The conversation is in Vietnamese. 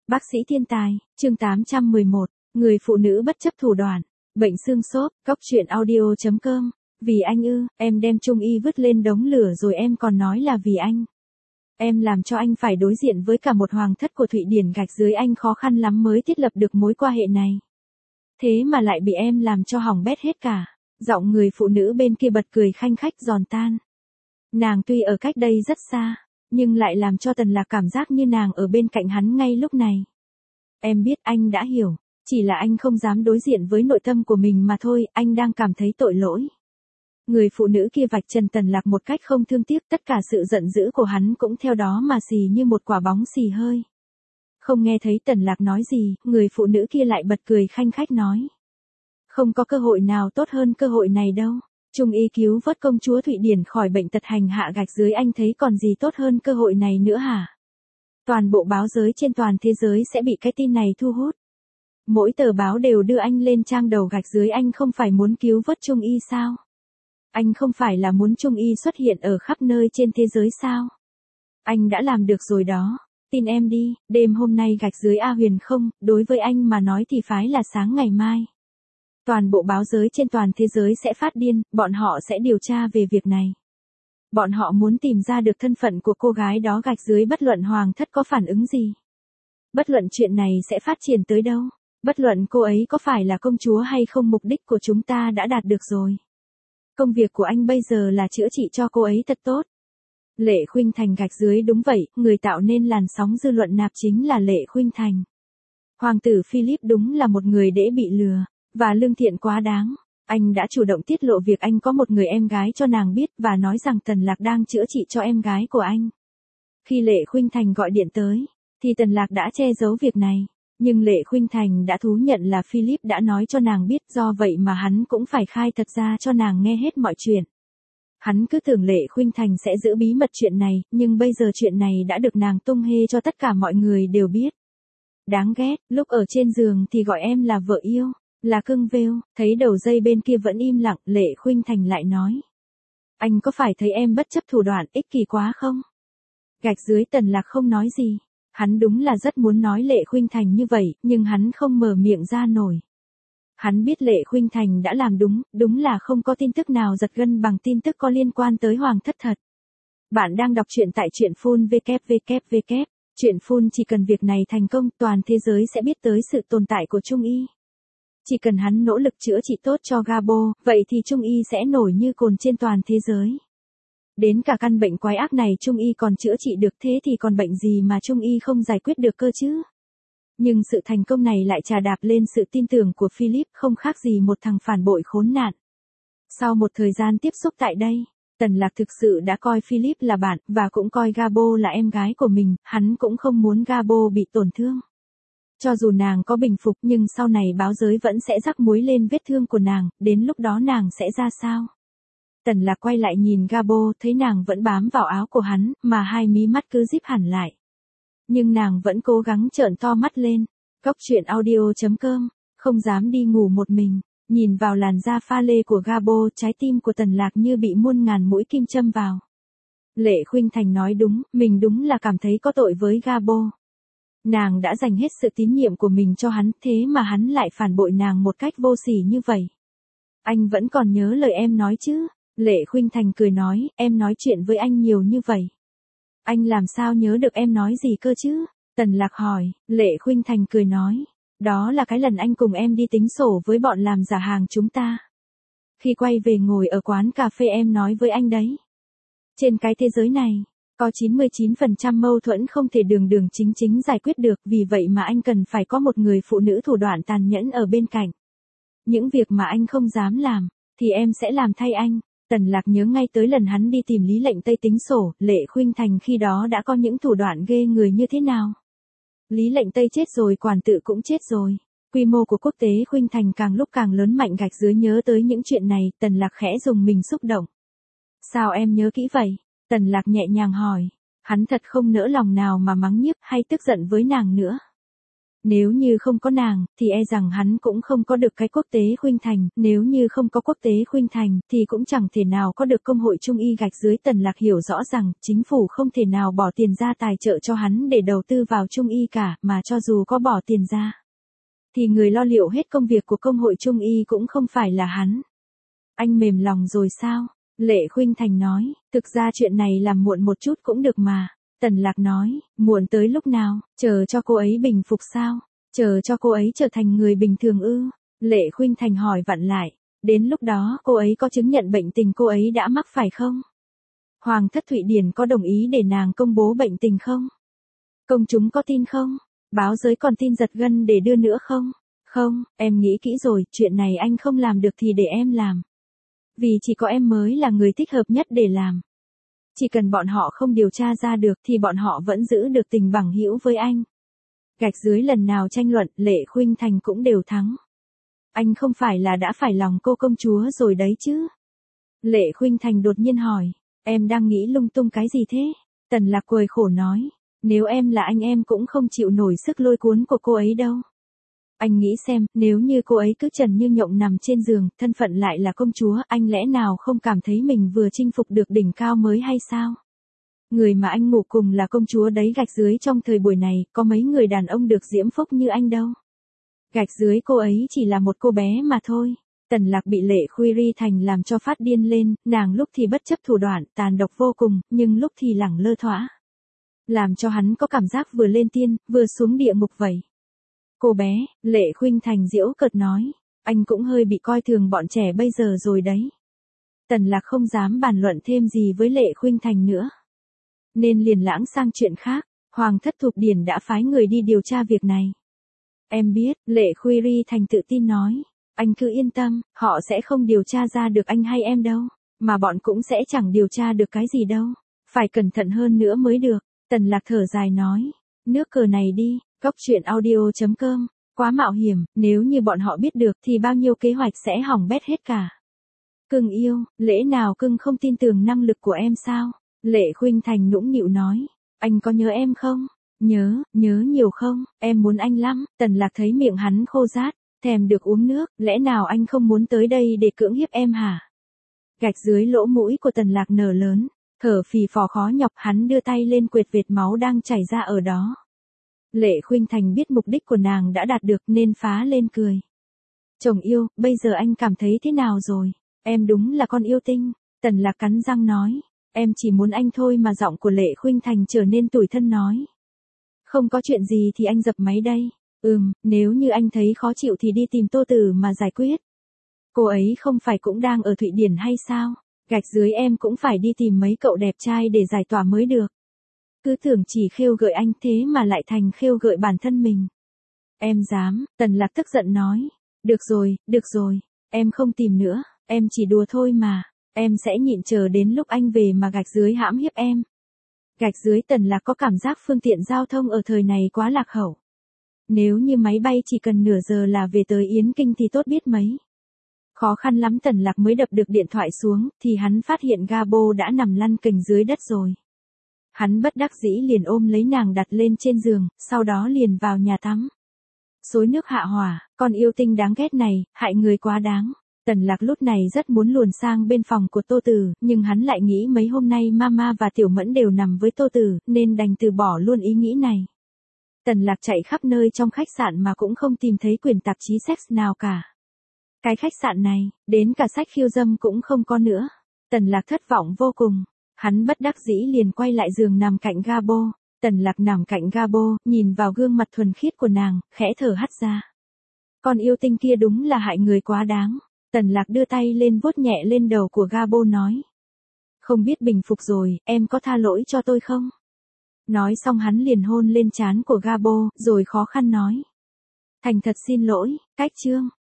Bác sĩ thiên tài, chương 811, người phụ nữ bất chấp thủ đoạn, bệnh xương xốp, cóc truyện audio.com. Vì anh ư, em đem Trung Y vứt lên đống lửa rồi em còn nói là vì anh. Em làm cho anh phải đối diện với cả một hoàng thất của Thụy Điển gạch dưới anh khó khăn lắm mới thiết lập được mối quan hệ này. Thế mà lại bị em làm cho hỏng bét hết cả. Giọng người phụ nữ bên kia bật cười khanh khách giòn tan. Nàng tuy ở cách đây rất xa, nhưng lại làm cho Tần Lạc cảm giác như nàng ở bên cạnh hắn ngay lúc này. Em biết anh đã hiểu, chỉ là anh không dám đối diện với nội tâm của mình mà thôi, anh đang cảm thấy tội lỗi. Người phụ nữ kia vạch trần Tần Lạc một cách không thương tiếc, tất cả sự giận dữ của hắn cũng theo đó mà xì như một quả bóng xì hơi. Không nghe thấy Tần Lạc nói gì, người phụ nữ kia lại bật cười khanh khách nói. Không có cơ hội nào tốt hơn cơ hội này đâu. Trung Y cứu vớt công chúa Thụy Điển khỏi bệnh tật hành hạ gạch dưới anh thấy còn gì tốt hơn cơ hội này nữa hả? Toàn bộ báo giới trên toàn thế giới sẽ bị cái tin này thu hút. Mỗi tờ báo đều đưa anh lên trang đầu gạch dưới anh không phải muốn cứu vớt Trung Y sao? Anh không phải là muốn Trung Y xuất hiện ở khắp nơi trên thế giới sao? Anh đã làm được rồi đó. Tin em đi, đêm hôm nay gạch dưới A Huyền không, đối với anh mà nói thì phái là sáng ngày mai. Toàn bộ báo giới trên toàn thế giới sẽ phát điên, bọn họ sẽ điều tra về việc này. Bọn họ muốn tìm ra được thân phận của cô gái đó gạch dưới bất luận hoàng thất có phản ứng gì. Bất luận chuyện này sẽ phát triển tới đâu. Bất luận cô ấy có phải là công chúa hay không, mục đích của chúng ta đã đạt được rồi. Công việc của anh bây giờ là chữa trị cho cô ấy thật tốt. Lệ Khuynh Thành gạch dưới đúng vậy, người tạo nên làn sóng dư luận nạp chính là Lệ Khuynh Thành. Hoàng tử Philip đúng là một người dễ bị lừa, và lương thiện quá đáng. Anh đã chủ động tiết lộ việc anh có một người em gái cho nàng biết và nói rằng Tần Lạc đang chữa trị cho em gái của anh. Khi Lệ Khuynh Thành gọi điện tới, thì Tần Lạc đã che giấu việc này. Nhưng Lệ Khuynh Thành đã thú nhận là Philip đã nói cho nàng biết, do vậy mà hắn cũng phải khai thật ra cho nàng nghe hết mọi chuyện. Hắn cứ tưởng Lệ Khuynh Thành sẽ giữ bí mật chuyện này, nhưng bây giờ chuyện này đã được nàng tung hê cho tất cả mọi người đều biết. Đáng ghét, lúc ở trên giường thì gọi em là vợ yêu, là cưng vêu, thấy đầu dây bên kia vẫn im lặng, Lệ Khuynh Thành lại nói. Anh có phải thấy em bất chấp thủ đoạn ích kỷ quá không? Gạch dưới Tần Lạc không nói gì. Hắn đúng là rất muốn nói Lệ Khuynh Thành như vậy, nhưng hắn không mở miệng ra nổi. Hắn biết Lệ Khuynh Thành đã làm đúng là không có tin tức nào giật gân bằng tin tức có liên quan tới hoàng thất thật. Bạn đang đọc truyện tại truyện Phun www. Truyện Phun chỉ cần việc này thành công, toàn thế giới sẽ biết tới sự tồn tại của Trung Y. Chỉ cần hắn nỗ lực chữa trị tốt cho Gabo, vậy thì Trung Y sẽ nổi như cồn trên toàn thế giới. Đến cả căn bệnh quái ác này Trung Y còn chữa trị được, thế thì còn bệnh gì mà Trung Y không giải quyết được cơ chứ? Nhưng sự thành công này lại trà đạp lên sự tin tưởng của Philip, không khác gì một thằng phản bội khốn nạn. Sau một thời gian tiếp xúc tại đây, Tần Lạc thực sự đã coi Philip là bạn, và cũng coi Gabo là em gái của mình, hắn cũng không muốn Gabo bị tổn thương. Cho dù nàng có bình phục nhưng sau này báo giới vẫn sẽ rắc muối lên vết thương của nàng, đến lúc đó nàng sẽ ra sao? Tần Lạc quay lại nhìn Gabo, thấy nàng vẫn bám vào áo của hắn, mà hai mí mắt cứ díp hẳn lại. Nhưng nàng vẫn cố gắng trợn to mắt lên. Cóc truyện audio.com, không dám đi ngủ một mình. Nhìn vào làn da pha lê của Gabo, trái tim của Tần Lạc như bị muôn ngàn mũi kim châm vào. Lệ Khuynh Thành nói đúng, mình đúng là cảm thấy có tội với Gabo. Nàng đã dành hết sự tín nhiệm của mình cho hắn, thế mà hắn lại phản bội nàng một cách vô sỉ như vậy. Anh vẫn còn nhớ lời em nói chứ? Lệ Khuynh Thành cười nói, em nói chuyện với anh nhiều như vậy. Anh làm sao nhớ được em nói gì cơ chứ? Tần Lạc hỏi. Lệ Khuynh Thành cười nói. Đó là cái lần anh cùng em đi tính sổ với bọn làm giả hàng chúng ta. Khi quay về ngồi ở quán cà phê em nói với anh đấy. Trên cái thế giới này, có 99% mâu thuẫn không thể đường đường chính chính giải quyết được, vì vậy mà anh cần phải có một người phụ nữ thủ đoạn tàn nhẫn ở bên cạnh. Những việc mà anh không dám làm, thì em sẽ làm thay anh. Tần Lạc nhớ ngay tới lần hắn đi tìm Lý Lệnh Tây tính sổ, Lệ Khuynh Thành khi đó đã có những thủ đoạn ghê người như thế nào. Lý Lệnh Tây chết rồi, quản tự cũng chết rồi. Quy mô của quốc tế Khuynh Thành càng lúc càng lớn mạnh, gạch dưới nhớ tới những chuyện này, Tần Lạc khẽ dùng mình xúc động. Sao em nhớ kỹ vậy? Tần Lạc nhẹ nhàng hỏi. Hắn thật không nỡ lòng nào mà mắng nhiếc hay tức giận với nàng nữa. Nếu như không có nàng, thì e rằng hắn cũng không có được cái quốc tế khuynh thành, nếu như không có quốc tế khuynh thành, thì cũng chẳng thể nào có được công hội trung y gạch dưới. Tần Lạc hiểu rõ rằng, chính phủ không thể nào bỏ tiền ra tài trợ cho hắn để đầu tư vào trung y cả, mà cho dù có bỏ tiền ra, thì người lo liệu hết công việc của công hội trung y cũng không phải là hắn. Anh mềm lòng rồi sao? Lệ Khuynh Thành nói, thực ra chuyện này làm muộn một chút cũng được mà. Tần Lạc nói, muộn tới lúc nào, chờ cho cô ấy bình phục sao? Chờ cho cô ấy trở thành người bình thường ư? Lệ Khuynh Thành hỏi vặn lại, đến lúc đó cô ấy có chứng nhận bệnh tình cô ấy đã mắc phải không? Hoàng thất Thụy Điển có đồng ý để nàng công bố bệnh tình không? Công chúng có tin không? Báo giới còn tin giật gân để đưa nữa không? Không, em nghĩ kỹ rồi, chuyện này anh không làm được thì để em làm. Vì chỉ có em mới là người thích hợp nhất để làm. Chỉ cần bọn họ không điều tra ra được thì bọn họ vẫn giữ được tình bằng hữu với anh. Gạch dưới lần nào tranh luận, Lệ Khuynh Thành cũng đều thắng. Anh không phải là đã phải lòng cô công chúa rồi đấy chứ? Lệ Khuynh Thành đột nhiên hỏi, em đang nghĩ lung tung cái gì thế? Tần Lạc cười khổ nói, nếu em là anh em cũng không chịu nổi sức lôi cuốn của cô ấy đâu. Anh nghĩ xem, nếu như cô ấy cứ trần như nhộng nằm trên giường, thân phận lại là công chúa, anh lẽ nào không cảm thấy mình vừa chinh phục được đỉnh cao mới hay sao? Người mà anh ngủ cùng là công chúa đấy gạch dưới. Trong thời buổi này, có mấy người đàn ông được diễm phúc như anh đâu. Gạch dưới cô ấy chỉ là một cô bé mà thôi. Tần Lạc bị Lệ Khuynh Thành làm cho phát điên lên, nàng lúc thì bất chấp thủ đoạn, tàn độc vô cùng, nhưng lúc thì lẳng lơ thõa. Làm cho hắn có cảm giác vừa lên tiên, vừa xuống địa ngục vậy. Cô bé, Lệ Khuynh Thành giễu cợt nói, anh cũng hơi bị coi thường bọn trẻ bây giờ rồi đấy. Tần Lạc không dám bàn luận thêm gì với Lệ Khuynh Thành nữa. Nên liền lãng sang chuyện khác, Hoàng thất Thục Điển đã phái người đi điều tra việc này. Em biết, Lệ Khuynh Thành tự tin nói, anh cứ yên tâm, họ sẽ không điều tra ra được anh hay em đâu, mà bọn cũng sẽ chẳng điều tra được cái gì đâu, phải cẩn thận hơn nữa mới được. Tần Lạc thở dài nói, nước cờ này đi, Góc Truyện Audio.com, quá mạo hiểm, nếu như bọn họ biết được thì bao nhiêu kế hoạch sẽ hỏng bét hết cả. Cưng yêu, lẽ nào cưng không tin tưởng năng lực của em sao? Lệ Khuynh Thành nũng nịu nói, anh có nhớ em không? Nhớ nhiều không? Em muốn anh lắm. Tần Lạc thấy miệng hắn khô rát, thèm được uống nước, lẽ nào anh không muốn tới đây để cưỡng hiếp em hả? Gạch dưới lỗ mũi của Tần Lạc nở lớn, thở phì phò khó nhọc, hắn đưa tay lên quệt vệt máu đang chảy ra ở đó. Lệ Khuynh Thành biết mục đích của nàng đã đạt được nên phá lên cười. Chồng yêu, bây giờ anh cảm thấy thế nào rồi? Em đúng là con yêu tinh. Tần Lạc cắn răng nói, em chỉ muốn anh thôi mà. Giọng của Lệ Khuynh Thành trở nên tủi thân nói. Không có chuyện gì thì anh dập máy đây. Nếu như anh thấy khó chịu thì đi tìm Tô Tử mà giải quyết. Cô ấy không phải cũng đang ở Thụy Điển hay sao? Gạch dưới em cũng phải đi tìm mấy cậu đẹp trai để giải tỏa mới được. Cứ tưởng chỉ khêu gợi anh thế mà lại thành khêu gợi bản thân mình. Em dám, Tần Lạc tức giận nói. Được rồi, em không tìm nữa, em chỉ đùa thôi mà. Em sẽ nhịn chờ đến lúc anh về mà gạch dưới hãm hiếp em. Gạch dưới. Tần Lạc có cảm giác phương tiện giao thông ở thời này quá lạc hậu. Nếu như máy bay chỉ cần nửa giờ là về tới Yến Kinh thì tốt biết mấy. Khó khăn lắm Tần Lạc mới đập được điện thoại xuống, thì hắn phát hiện Gabo đã nằm lăn kềnh dưới đất rồi. Hắn bất đắc dĩ liền ôm lấy nàng đặt lên trên giường, sau đó liền vào nhà tắm. Xối nước hạ hỏa, con yêu tinh đáng ghét này, hại người quá đáng. Tần Lạc lúc này rất muốn luồn sang bên phòng của Tô Tử, nhưng hắn lại nghĩ mấy hôm nay Mama và Tiểu Mẫn đều nằm với Tô Tử, nên đành từ bỏ luôn ý nghĩ này. Tần Lạc chạy khắp nơi trong khách sạn mà cũng không tìm thấy quyển tạp chí sex nào cả. Cái khách sạn này, đến cả sách khiêu dâm cũng không có nữa. Tần Lạc thất vọng vô cùng. Hắn bất đắc dĩ liền quay lại giường nằm cạnh Gabo. Tần Lạc nằm cạnh Gabo, nhìn vào gương mặt thuần khiết của nàng, khẽ thở hắt ra. Con yêu tinh kia đúng là hại người quá đáng. Tần Lạc đưa tay lên vuốt nhẹ lên đầu của Gabo nói. Không biết bình phục rồi, em có tha lỗi cho tôi không? Nói xong hắn liền hôn lên trán của Gabo, rồi khó khăn nói. Thành thật xin lỗi, cách chương.